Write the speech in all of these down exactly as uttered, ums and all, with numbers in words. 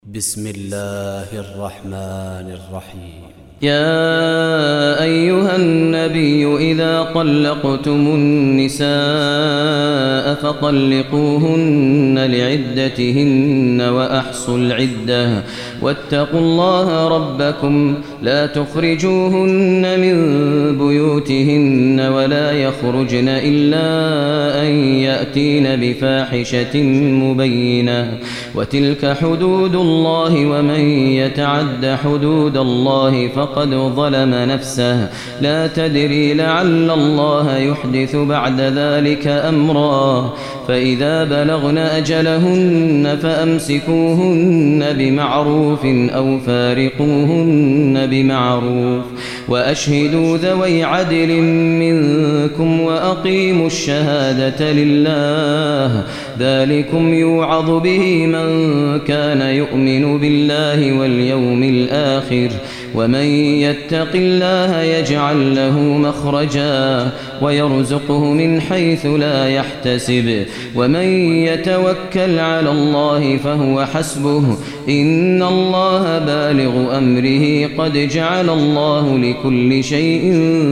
بسم الله الرحمن الرحيم. يا أيها النبي إذا طلقتم النساء فطلقوهن لعدتهن وأحصوا العدة واتقوا الله ربكم لا تخرجوهن من بيوتهن ولا يخرجن إلا أن يأتين بفاحشة مبينة وتلك حدود الله ومن يتعد حدود الله فقد ظلم نفسه لا تدري لعل الله يحدث بعد ذلك أمرا فإذا بلغن أجلهن فأمسكوهن بمعروف أو فارقوهن بمعروف وأشهدوا ذوي عدل منكم وأقيموا الشهادة لله ذلكم يوعظ به من كان يؤمن بالله واليوم الآخر ومن يتق الله يجعل له مخرجا ويرزقه من حيث لا يحتسب ومن يتوكل على الله فهو حسبه إن الله بالغ أمره قد جعل الله لكل شيء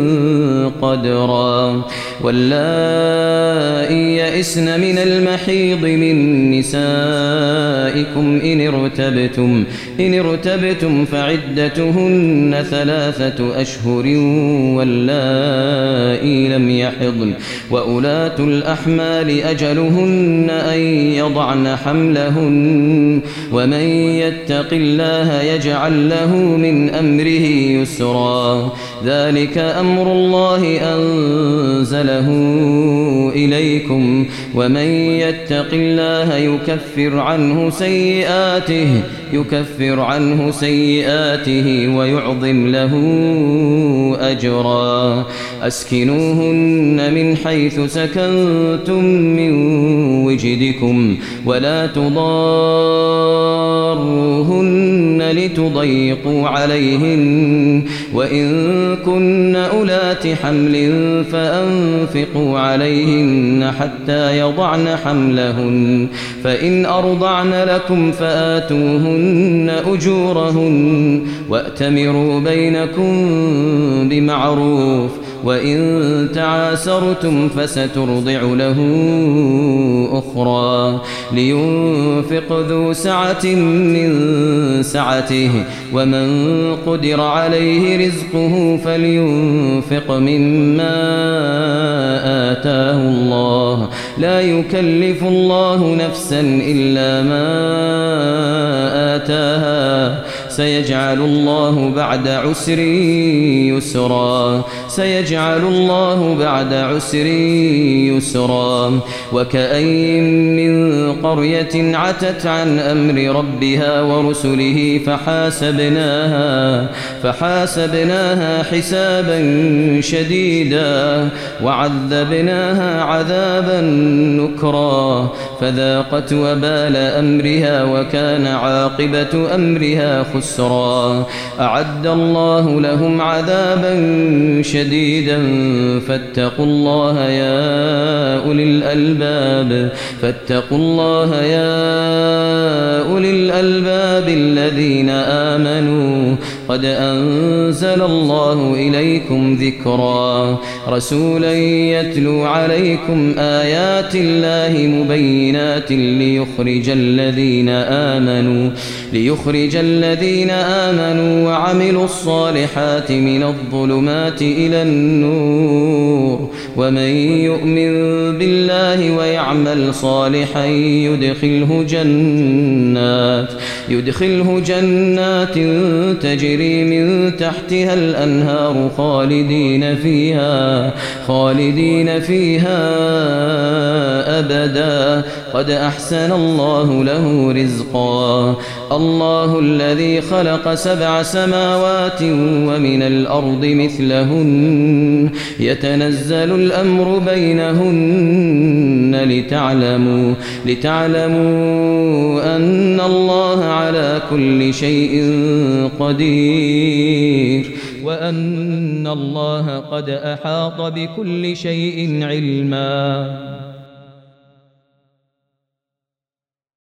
قدرا واللائي يئسن من المحيض من نسائكم إن ارتبتم إن ارتبتم فعدتهن ثلاثة أشهر واللائي لم يحضن وأولاة الأحمال أجلهن أن يضعن حملهن ومن يتق الله يجعل له من أمره يسرا ذلك أمر الله أنزله إليكم ومن يتق الله يكفر عنه سيئاته يكفر عنه سيئاته ويعظم له أجرا أسكنوهن من حيث سكنتم من وجدكم ولا تضاروهن لتضيقوا عليهن وإن كن أولات حمل فأنفقوا عليهن حتى يضعن حملهن فإن أرضعن لكم فآتوهن أجورهن وأتمروا بينكم بمعروف وإن تعاسرتم فسترضع له أخرى لينفق ذو سعة من سعته ومن قدر عليه رزقه فلينفق مما آتاه الله لا يكلف الله نفسا إلا ما آتاها سيجعل الله بعد عسر يسرا سيجعل الله بعد عسر يسرا وكأين من قرية عتت عن أمر ربها ورسله فحاسبناها فحاسبناها حسابا شديدا وعذبناها عذابا نكرا فذاقت وبال أمرها وكان عاقبة أمرها خسرا أعد الله لهم عذابا شديدا فاتقوا الله يا أولي الألباب فاتقوا الله يا أولي الألباب الذين آمنوا قد أنزل الله إليكم ذكرا رسولا يتلو عليكم آيات الله مبينات ليخرج الذين آمنوا ليخرج الذين آمنوا وعملوا الصالحات من الظلمات إلى النور ومن يؤمن بالله ويعمل صالحا يدخله جنات يدخله جنات تجري من تحتها الأنهار خالدين فيها خالدين فيها أبدا قد أحسن الله له رزقا الله الذي خلق سبع سماوات ومن الأرض مثلهن يتنزل الأمر بينهن لتعلموا لتعلموا أن الله على كل شيء قدير وأن الله قد أحاط بكل شيء علما.